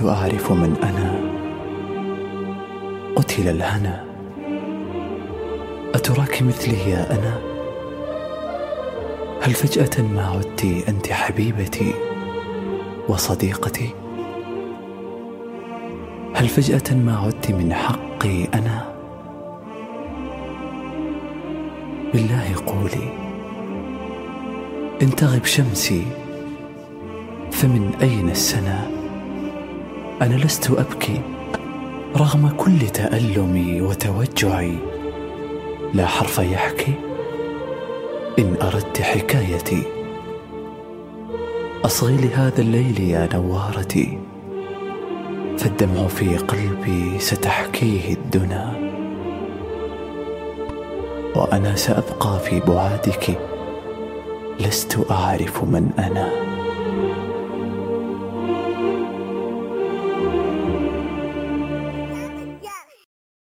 أعرف من أنا، قتل الهنا. أتراك مثلي يا أنا؟ هل فجأة ما عدت أنت حبيبتي وصديقتي؟ هل فجأة ما عدت من حقي أنا؟ بالله قولي، إن تغب شمسي فمن أين السنا؟ أنا لست أبكي رغم كل تألمي وتوجعي، لا حرف يحكي إن أردت حكايتي. أصغي لهذا الليل يا نوارتي، فالدمع في قلبي ستحكيه الدنا، وأنا سأبقى في بعادك، لست أعرف من أنا.